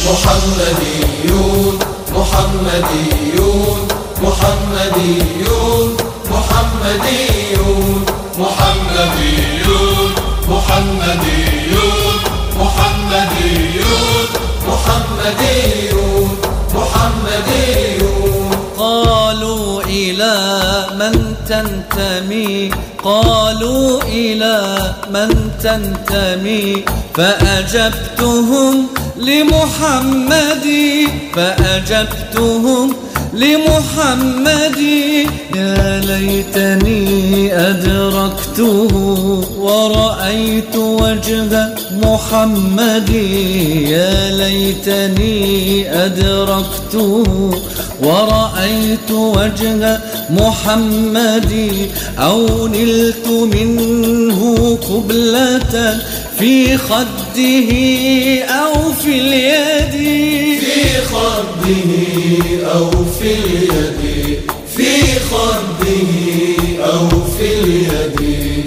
محمديون محمديون محمديون محمديون محمديون محمديون محمديون محمديون محمديون. قالوا إلى من تنتمي قالوا إلى من تنتمي فأجبتهم لمحمد فأجبتهم لمحمد. يا ليتني أدركته ورأيت وجه محمد يا ليتني أدركته ورأيت وجه محمد أو نلت منه قبلة في خده أو في اليد في خده أو في اليد في خده أو في اليد.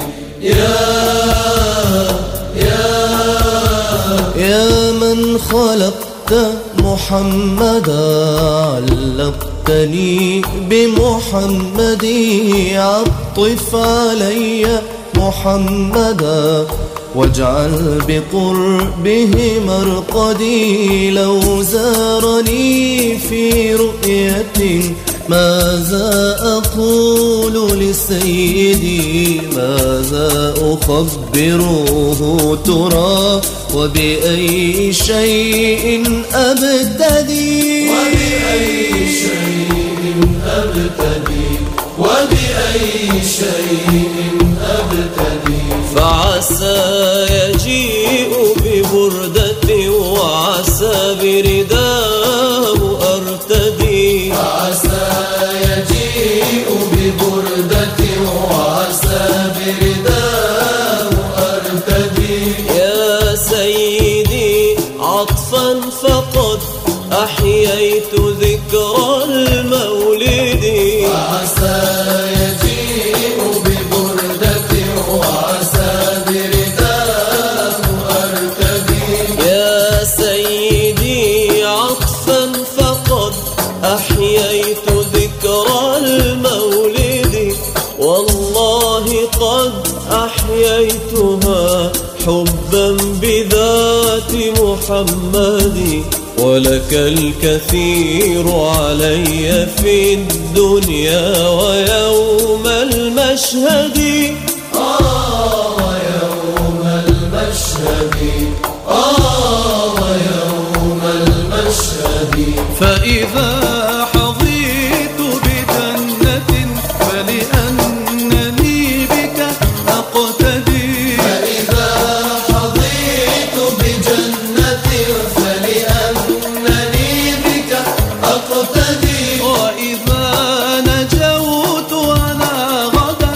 يا من خلقت محمدا علقتني بمحمد عطف علي محمدا واجعل بقربه مرقدي. لو زارني في رؤية ماذا أقول لسيدي ماذا أخبره ترى وبأي شيء أبتدي وبأي شيء أبتدي وبأي شيء أبتدي. فعسى يجيء ببردة وعسى برداه أرتدي فعسى يجيء ببردة وعسى برداه أرتدي. يا سيدي عطفا فقد أحييت ذكرى المولد فعسى يجيء ببردة وعسى برداه أرتدي. يا سيدي عطفا فقد أحييت ذكرى المولد والله قد أحييتها حبا بذات محمد. ولك الكثير علي في الدنيا ويوم المشهد ويوم المشهد ويوم المشهد. فإذا حظيت بجنة فلأنني بك أقتدي فإذا حظيت بجنة فلأنني بك أقتدي. وإذا نجوت أنا غدا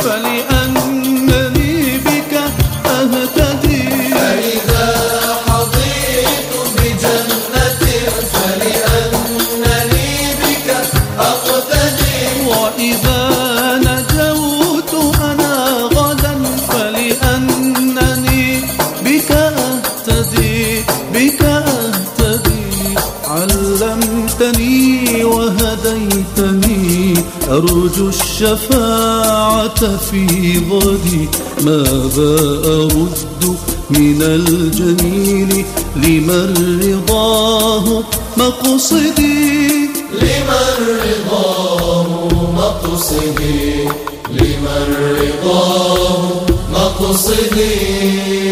فلأنني بك أهتدي فإذا حظيت بجنة فلأنني بك أقتدي. وإذا نجوت أنا غدا فلأنني بك أهتدي بك أهتدي. علمتني وهديتني أرجو الشفاعة في غدي. ماذا أرد من الجميل لمن رضاه مقصدي لمن رضاه مقصدي لمن رضاه مقصدي.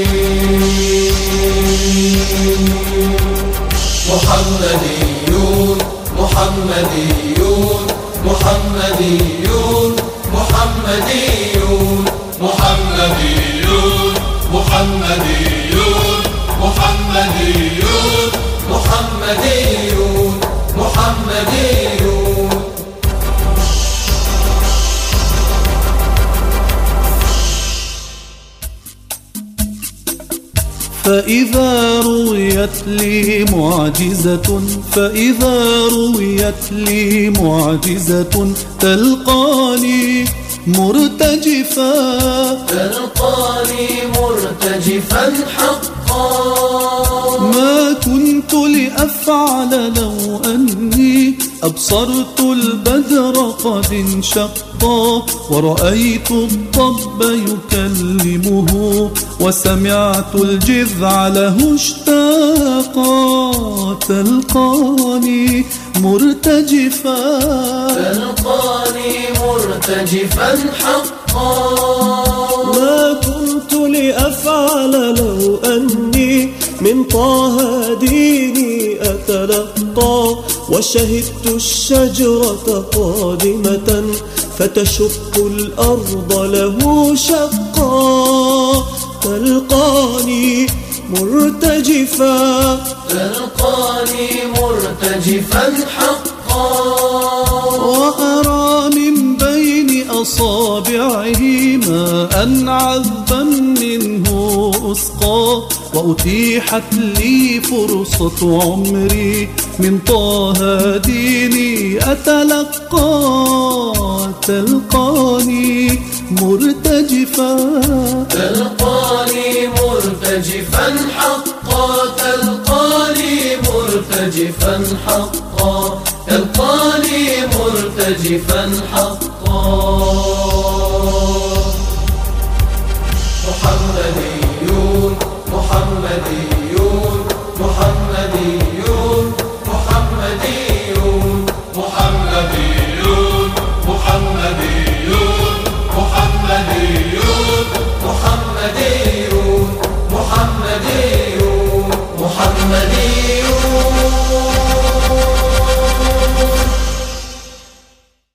محمديون محمديون محمديون محمديون محمديون محمديون محمديون محمديون محمديون. فإذا رويت لي معجزة فإذا رويت لي معجزة تلقاني مرتجفا تلقاني مرتجفا حقا ما كنت لأفعل لو أني أبصرت البدر قد انشقا ورأيت الضب يكلمه وسمعت الجذع له اشتاقا. تلقاني مرتجفا حقا. ما كنت لأفعل لو أني من طه ديني أتلقى وشهدت الشجرة قادمة فتشق الأرض له شقا. تلقاني مرتجفا حقا. وأرى من بين أصابعه ماء عذبا منه أسقى وأتيحت لي فرصة عمري من طه ديني أتلقى. تلقاني مرتجفا حقا. تلقاني مرتجفا حقا. محمديون محمديون محمديون محمديون محمديون محمديون محمديون محمديون محمديون محمديون